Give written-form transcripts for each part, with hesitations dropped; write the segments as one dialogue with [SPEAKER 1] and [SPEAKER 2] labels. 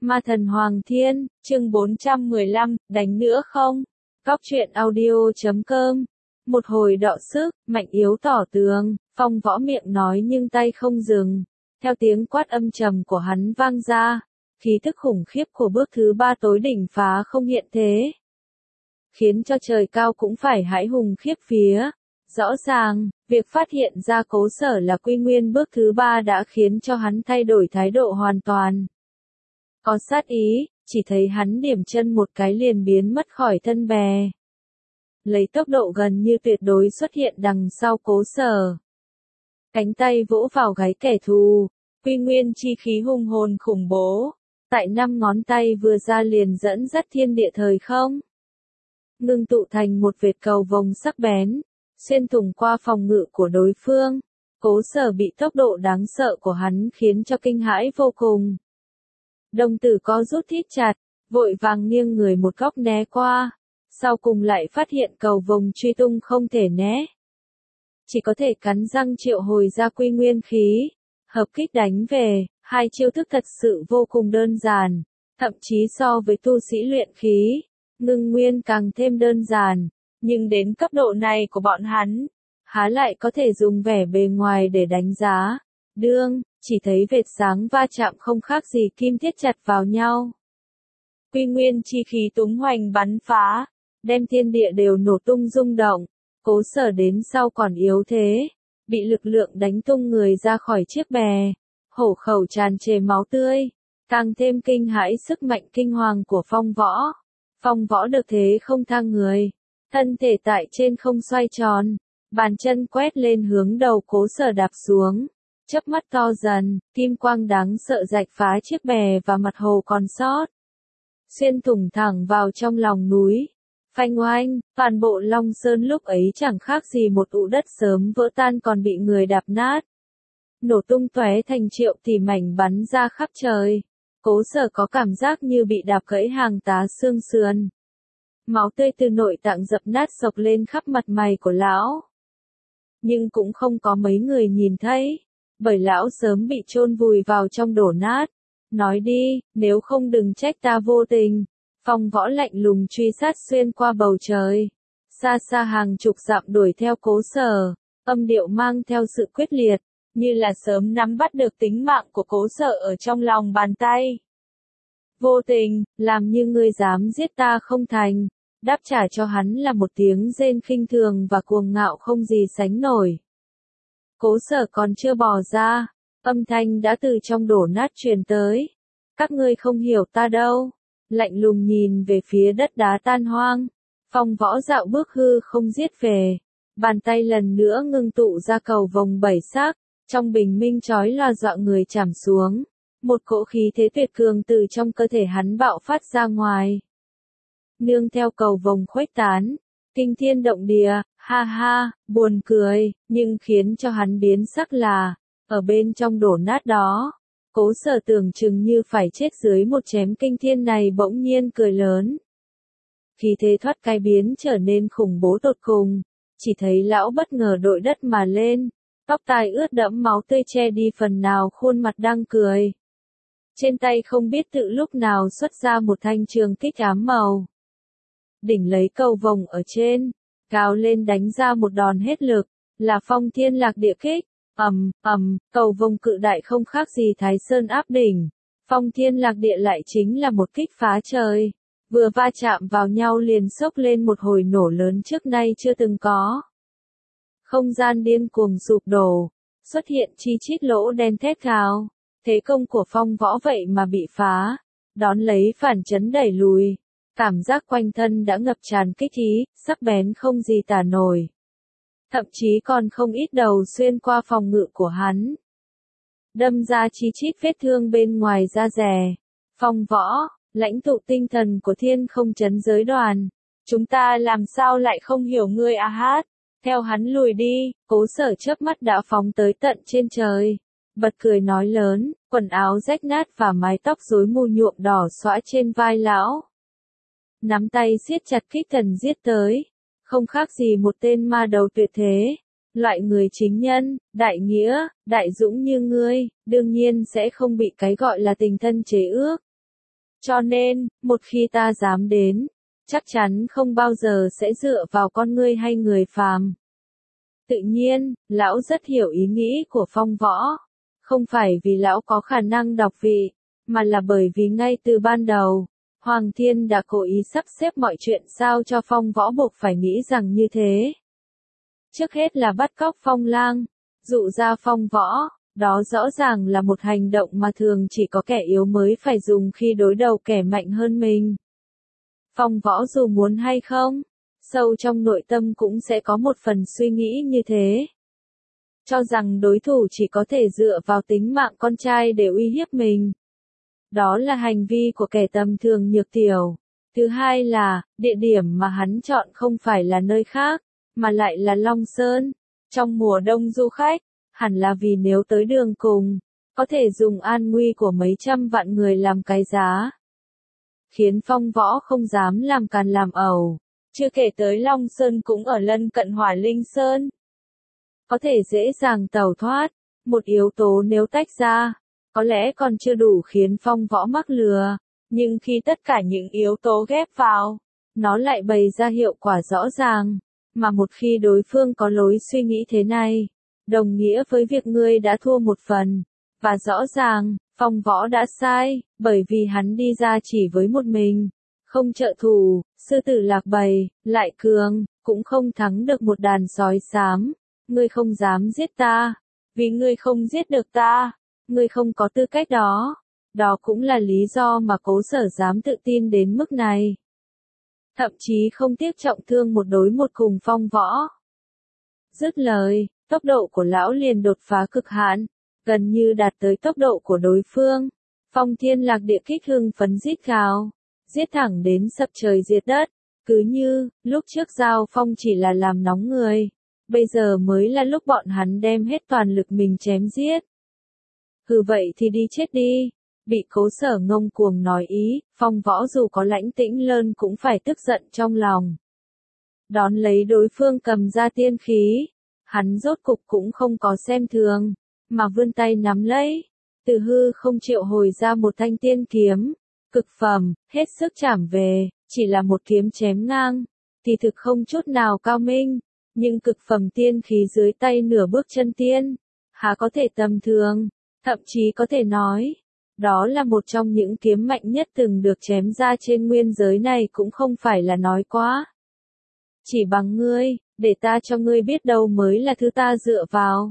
[SPEAKER 1] Ma thần Hoàng Thiên, chương 415, đánh nữa không? Góc truyện audio.com. Một hồi đọ sức, Mạnh Yếu tỏ tường, Phong Võ miệng nói nhưng tay không dừng. Theo tiếng quát âm trầm của hắn vang ra, khí tức khủng khiếp của bước thứ 3 tối đỉnh phá không hiện thế, khiến cho trời cao cũng phải hãi hùng khiếp vía. Rõ ràng, việc phát hiện ra Cố Sở là quy nguyên bước thứ 3 đã khiến cho hắn thay đổi thái độ hoàn toàn. Có sát ý, chỉ thấy hắn điểm chân một cái liền biến mất khỏi thân bè. Lấy tốc độ gần như tuyệt đối xuất hiện đằng sau Cố Sở. Cánh tay vỗ vào gáy kẻ thù, quy nguyên chi khí hung hồn khủng bố. Tại 5 ngón tay vừa ra liền dẫn dắt thiên địa thời không. Ngưng tụ thành một vệt cầu vồng sắc bén, xuyên thủng qua phòng ngự của đối phương. Cố Sở bị tốc độ đáng sợ của hắn khiến cho kinh hãi vô cùng. Đồng tử co rút thít chặt, vội vàng nghiêng người một góc né qua, sau cùng lại phát hiện cầu vồng truy tung không thể né. Chỉ có thể cắn răng triệu hồi ra quy nguyên khí, hợp kích đánh về. Hai chiêu thức thật sự vô cùng đơn giản, thậm chí so với tu sĩ luyện khí, ngưng nguyên càng thêm đơn giản, nhưng đến cấp độ này của bọn hắn, há lại có thể dùng vẻ bề ngoài để đánh giá. Đương, chỉ thấy vệt sáng va chạm không khác gì kim thiết chặt vào nhau. Quy nguyên chi khí túng hoành bắn phá, đem thiên địa đều nổ tung rung động. Cố Sở đến sau còn yếu thế, bị lực lượng đánh tung người ra khỏi chiếc bè. Hổ khẩu tràn trề máu tươi, càng thêm kinh hãi sức mạnh kinh hoàng của Phong Võ. Phong Võ được thế không thang người, thân thể tại trên không xoay tròn, bàn chân quét lên hướng đầu Cố Sở đạp xuống, chớp mắt to dần, kim quang đáng sợ rạch phá chiếc bè và mặt hồ còn sót, xuyên thủng thẳng vào trong lòng núi. Phanh oanh, toàn bộ Long Sơn lúc ấy chẳng khác gì một ụ đất sớm vỡ tan còn bị người đạp nát. Nổ tung tóe thành triệu tỷ mảnh bắn ra khắp trời. Cố Sở có cảm giác như bị đạp gãy hàng tá xương sườn. Máu tươi từ nội tạng dập nát sộc lên khắp mặt mày của lão. Nhưng cũng không có mấy người nhìn thấy, bởi lão sớm bị chôn vùi vào trong đổ nát. Nói đi, nếu không đừng trách ta vô tình. Phong Võ lạnh lùng truy sát xuyên qua bầu trời. Xa xa hàng chục dặm đuổi theo Cố Sở, âm điệu mang theo sự quyết liệt, như là sớm nắm bắt được tính mạng của Cố Sở ở trong lòng bàn tay. Vô tình, làm như ngươi dám giết ta không thành, đáp trả cho hắn là một tiếng rên khinh thường và cuồng ngạo không gì sánh nổi. Cố Sở còn chưa bò ra, âm thanh đã từ trong đổ nát truyền tới. Các ngươi không hiểu ta đâu. Lạnh lùng nhìn về phía đất đá tan hoang. Phong Võ dạo bước hư không giết về. Bàn tay lần nữa ngưng tụ ra cầu vồng 7 sắc. Trong bình minh chói lòa dọa người chảm xuống. Một cỗ khí thế tuyệt cường từ trong cơ thể hắn bạo phát ra ngoài. Nương theo cầu vồng khuếch tán. Kinh thiên động địa, ha ha, buồn cười, nhưng khiến cho hắn biến sắc là, ở bên trong đổ nát đó, Cố Sở tưởng chừng như phải chết dưới một chém kinh thiên này bỗng nhiên cười lớn. Khí thế thoát cái biến trở nên khủng bố tột cùng, chỉ thấy lão bất ngờ đội đất mà lên, tóc tai ướt đẫm máu tươi che đi phần nào khuôn mặt đang cười. Trên tay không biết tự lúc nào xuất ra một thanh trường kích ám màu. Đỉnh lấy cầu vồng ở trên, cao lên đánh ra một đòn hết lực, là Phong Thiên Lạc Địa kích. Cầu vồng cự đại không khác gì Thái Sơn áp đỉnh. Phong Thiên Lạc Địa lại chính là một kích phá trời. Vừa va chạm vào nhau liền sốc lên một hồi nổ lớn trước nay chưa từng có. Không gian điên cuồng sụp đổ, xuất hiện chi chít lỗ đen thét gào. Thế công của Phong Võ vậy mà bị phá, đón lấy phản chấn đẩy lùi. Cảm giác quanh thân đã ngập tràn kích ý, sắc bén không gì tả nổi. Thậm chí còn không ít đầu xuyên qua phòng ngự của hắn. Đâm ra chi chít vết thương bên ngoài da dẻ. Phong Võ, lãnh tụ tinh thần của thiên không chấn giới đoàn. Chúng ta làm sao lại không hiểu ngươi à hát. Theo hắn lùi đi, Cố Sở chớp mắt đã phóng tới tận trên trời. Bật cười nói lớn, quần áo rách nát và mái tóc rối mù nhuộm đỏ xõa trên vai lão. Nắm tay siết chặt kích thần giết tới. Không khác gì một tên ma đầu tuyệt thế. Loại người chính nhân, đại nghĩa, đại dũng như ngươi, đương nhiên sẽ không bị cái gọi là tình thân chế ước. Cho nên, một khi ta dám đến, chắc chắn không bao giờ sẽ dựa vào con ngươi hay người phàm. Tự nhiên, lão rất hiểu ý nghĩ của Phong Võ. Không phải vì lão có khả năng đọc vị, mà là bởi vì ngay từ ban đầu, Hoàng Thiên đã cố ý sắp xếp mọi chuyện sao cho Phong Võ buộc phải nghĩ rằng như thế. Trước hết là bắt cóc Phong Lang, dụ ra Phong Võ, đó rõ ràng là một hành động mà thường chỉ có kẻ yếu mới phải dùng khi đối đầu kẻ mạnh hơn mình. Phong Võ dù muốn hay không, sâu trong nội tâm cũng sẽ có một phần suy nghĩ như thế. Cho rằng đối thủ chỉ có thể dựa vào tính mạng con trai để uy hiếp mình. Đó là hành vi của kẻ tầm thường nhược tiểu. Thứ hai là, địa điểm mà hắn chọn không phải là nơi khác, mà lại là Long Sơn. Trong mùa đông du khách, hẳn là vì nếu tới đường cùng, có thể dùng an nguy của mấy trăm vạn người làm cái giá. Khiến Phong Võ không dám làm càn làm ẩu. Chưa kể tới Long Sơn cũng ở lân cận Hỏa Linh Sơn. Có thể dễ dàng tẩu thoát, một yếu tố nếu tách ra, có lẽ còn chưa đủ khiến Phong Võ mắc lừa, nhưng khi tất cả những yếu tố ghép vào, nó lại bày ra hiệu quả rõ ràng, mà một khi đối phương có lối suy nghĩ thế này, đồng nghĩa với việc ngươi đã thua một phần, và rõ ràng, Phong Võ đã sai, bởi vì hắn đi ra chỉ với một mình, không trợ thủ, sư tử lạc bầy, lại cường, cũng không thắng được một đàn sói xám. Ngươi không dám giết ta, vì ngươi không giết được ta, ngươi không có tư cách đó. Đó cũng là lý do mà Cố Sở dám tự tin đến mức này. Thậm chí không tiếc trọng thương một đối một cùng Phong Võ. Dứt lời, tốc độ của lão liền đột phá cực hạn, gần như đạt tới tốc độ của đối phương. Phong Thiên Lạc Địa kích hưng phấn rít gào, giết thẳng đến sập trời diệt đất, cứ như, lúc trước giao phong chỉ là làm nóng người. Bây giờ mới là lúc bọn hắn đem hết toàn lực mình chém giết. Hừ vậy thì đi chết đi. Bị Cố Sở ngông cuồng nói ý, Phong Võ dù có lãnh tĩnh lơn cũng phải tức giận trong lòng. Đón lấy đối phương cầm ra tiên khí. Hắn rốt cục cũng không có xem thường, mà vươn tay nắm lấy. Từ hư không triệu hồi ra một thanh tiên kiếm. Cực phẩm, hết sức chảm về, chỉ là một kiếm chém ngang. Thì thực không chút nào cao minh. Nhưng cực phẩm tiên khí dưới tay nửa bước chân tiên, há có thể tầm thường, thậm chí có thể nói, đó là một trong những kiếm mạnh nhất từng được chém ra trên nguyên giới này cũng không phải là nói quá. Chỉ bằng ngươi, để ta cho ngươi biết đâu mới là thứ ta dựa vào.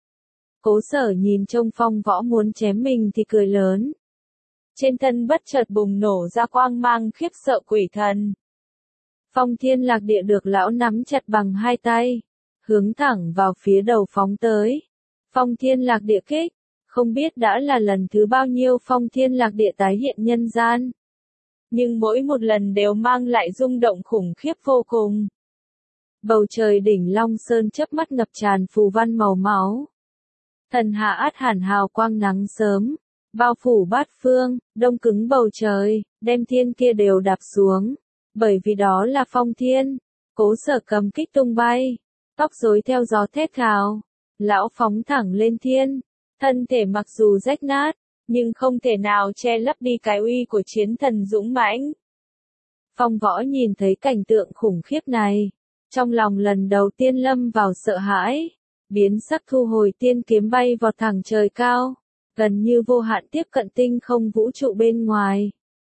[SPEAKER 1] Cố Sở nhìn trông Phong Võ muốn chém mình thì cười lớn. Trên thân bất chợt bùng nổ ra quang mang khiếp sợ quỷ thần. Phong Thiên Lạc Địa được lão nắm chặt bằng hai tay, hướng thẳng vào phía đầu phóng tới. Phong Thiên Lạc Địa kích, không biết đã là lần thứ bao nhiêu Phong Thiên Lạc Địa tái hiện nhân gian. Nhưng mỗi một lần đều mang lại rung động khủng khiếp vô cùng. Bầu trời đỉnh Long Sơn chớp mắt ngập tràn phù văn màu máu. Thần hạ át hẳn hào quang nắng sớm, bao phủ bát phương, đông cứng bầu trời, đem thiên kia đều đạp xuống. Bởi vì đó là Phong Thiên, Cố Sở cầm kích tung bay, tóc rối theo gió thét gào, lão phóng thẳng lên thiên, thân thể mặc dù rách nát, nhưng không thể nào che lấp đi cái uy của chiến thần dũng mãnh. Phong Võ nhìn thấy cảnh tượng khủng khiếp này, trong lòng lần đầu tiên lâm vào sợ hãi, biến sắc thu hồi tiên kiếm bay vọt thẳng trời cao, gần như vô hạn tiếp cận tinh không vũ trụ bên ngoài.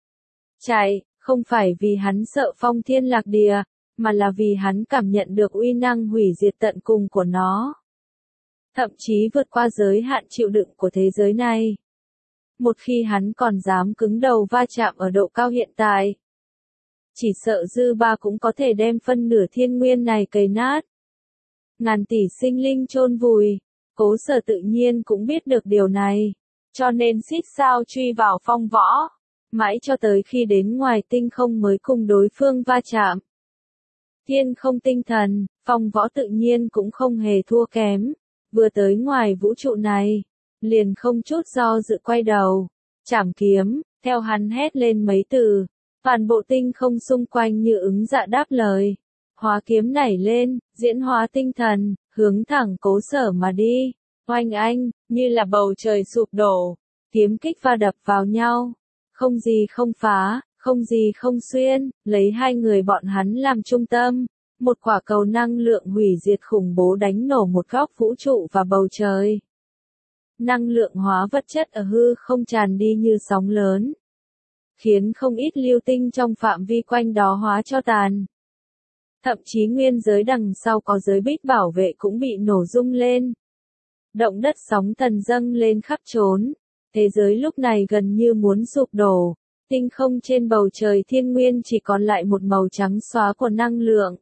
[SPEAKER 1] Chạy, không phải vì hắn sợ Phong Thiên Lạc Địa, mà là vì hắn cảm nhận được uy năng hủy diệt tận cùng của nó. Thậm chí vượt qua giới hạn chịu đựng của thế giới này. Một khi hắn còn dám cứng đầu va chạm ở độ cao hiện tại, chỉ sợ dư ba cũng có thể đem phân nửa thiên nguyên này cày nát. Ngàn tỷ sinh linh chôn vùi, Cố Sở tự nhiên cũng biết được điều này, cho nên xít sao truy vào Phong Võ. Mãi cho tới khi đến ngoài tinh không mới cùng đối phương va chạm. Thiên không tinh thần, Phong Võ tự nhiên cũng không hề thua kém. Vừa tới ngoài vũ trụ này, liền không chút do dự quay đầu, chảm kiếm, theo hắn hét lên mấy từ. Toàn bộ tinh không xung quanh như ứng dạ đáp lời. Hóa kiếm nảy lên, diễn hóa tinh thần, hướng thẳng Cố Sở mà đi. Oanh anh, như là bầu trời sụp đổ, kiếm kích va đập vào nhau. không gì không phá, không gì không xuyên, lấy hai người bọn hắn làm trung tâm. Một quả cầu năng lượng hủy diệt khủng bố đánh nổ một góc vũ trụ và bầu trời. Năng lượng hóa vật chất ở hư không tràn đi như sóng lớn, khiến không ít lưu tinh trong phạm vi quanh đó hóa cho tàn. Thậm chí nguyên giới đằng sau có giới bích bảo vệ cũng bị nổ rung lên. Động đất sóng thần dâng lên khắp trốn. Thế giới lúc này gần như muốn sụp đổ. Tinh không trên bầu trời thiên nguyên chỉ còn lại một màu trắng xóa của năng lượng.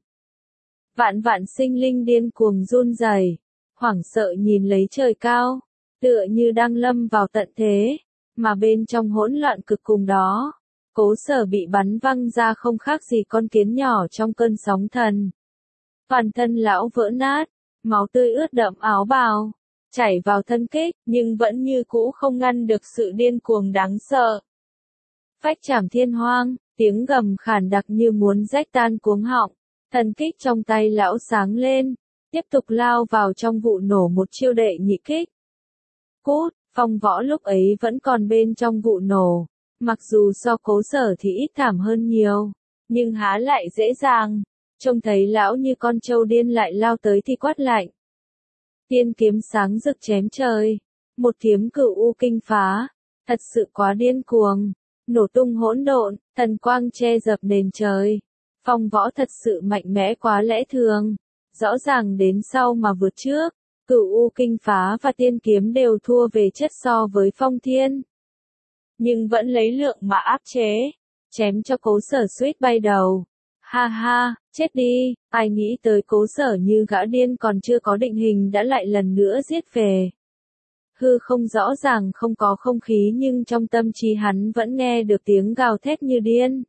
[SPEAKER 1] Vạn vạn sinh linh điên cuồng run rẩy, hoảng sợ nhìn lấy trời cao, tựa như đang lâm vào tận thế, mà bên trong hỗn loạn cực cùng đó, Cố Sở bị bắn văng ra không khác gì con kiến nhỏ trong cơn sóng thần. Toàn thân lão vỡ nát, máu tươi ướt đẫm áo bào, chảy vào thân kích, nhưng vẫn như cũ không ngăn được sự điên cuồng đáng sợ. Phách trảm thiên hoang, tiếng gầm khản đặc như muốn rách tan cuống họng. Thần kích trong tay lão sáng lên, tiếp tục lao vào trong vụ nổ một chiêu đệ nhị kích. Cút, Phong Võ lúc ấy vẫn còn bên trong vụ nổ, mặc dù so Cố Sở thì ít thảm hơn nhiều, nhưng há lại dễ dàng, trông thấy lão như con trâu điên lại lao tới thì quát lạnh. Tiên kiếm sáng rực chém trời, một kiếm cửu u kinh phá, thật sự quá điên cuồng, nổ tung hỗn độn, thần quang che dập nền trời. Phong Võ thật sự mạnh mẽ quá lẽ thường, rõ ràng đến sau mà vượt trước, cửu u kinh phá và tiên kiếm đều thua về chất so với Phong Thiên. Nhưng vẫn lấy lượng mà áp chế, chém cho Cố Sở suýt bay đầu. Ha ha, chết đi, ai nghĩ tới Cố Sở như gã điên còn chưa có định hình đã lại lần nữa giết về. Hư không rõ ràng không có không khí nhưng trong tâm trí hắn vẫn nghe được tiếng gào thét như điên.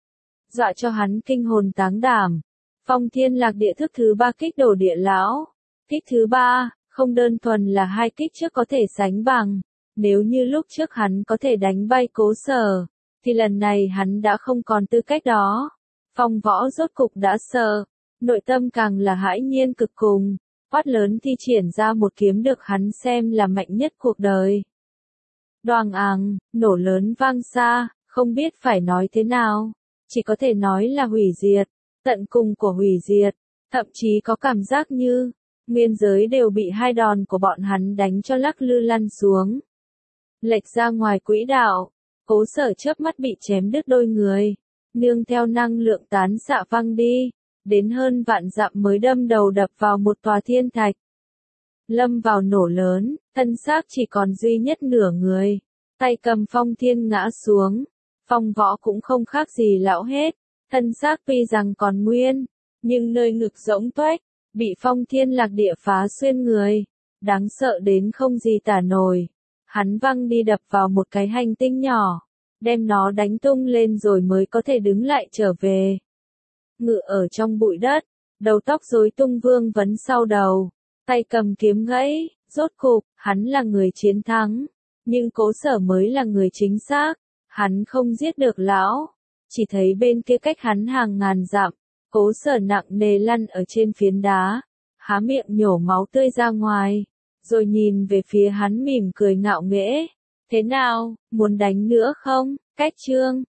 [SPEAKER 1] Dọa cho hắn kinh hồn táng đảm. Phong Thiên Lạc Địa thức thứ 3 kích đổ địa lão. Kích thứ 3, không đơn thuần là hai kích trước có thể sánh bằng. Nếu như lúc trước hắn có thể đánh bay Cố Sở, thì lần này hắn đã không còn tư cách đó. Phong Võ rốt cục đã sợ, nội tâm càng là hãi nhiên cực cùng, quát lớn thi triển ra một kiếm được hắn xem là mạnh nhất cuộc đời. Đoàng àng, nổ lớn vang xa, không biết phải nói thế nào. Chỉ có thể nói là hủy diệt, tận cùng của hủy diệt, thậm chí có cảm giác như, nguyên giới đều bị hai đòn của bọn hắn đánh cho lắc lư lăn xuống. Lệch ra ngoài quỹ đạo, Cố Sở chớp mắt bị chém đứt đôi người, nương theo năng lượng tán xạ văng đi, đến hơn vạn dặm mới đâm đầu đập vào một tòa thiên thạch. Lâm vào nổ lớn, thân xác chỉ còn duy nhất nửa người, tay cầm Phong Thiên ngã xuống. Phong Võ cũng không khác gì lão hết, thân xác tuy rằng còn nguyên, nhưng nơi ngực rỗng toách, bị Phong Thiên Lạc Địa phá xuyên người, đáng sợ đến không gì tả nổi. Hắn văng đi đập vào một cái hành tinh nhỏ, đem nó đánh tung lên rồi mới có thể đứng lại trở về. Ngự ở trong bụi đất, đầu tóc rối tung vương vấn sau đầu, tay cầm kiếm gãy, rốt cục, hắn là người chiến thắng, nhưng Cố Sở mới là người chính xác. Hắn không giết được lão, chỉ thấy bên kia cách hắn hàng ngàn dặm, Cố Sở nặng nề lăn ở trên phiến đá, há miệng nhổ máu tươi ra ngoài, rồi nhìn về phía hắn mỉm cười ngạo nghễ. Thế nào, muốn đánh nữa không? Cách chương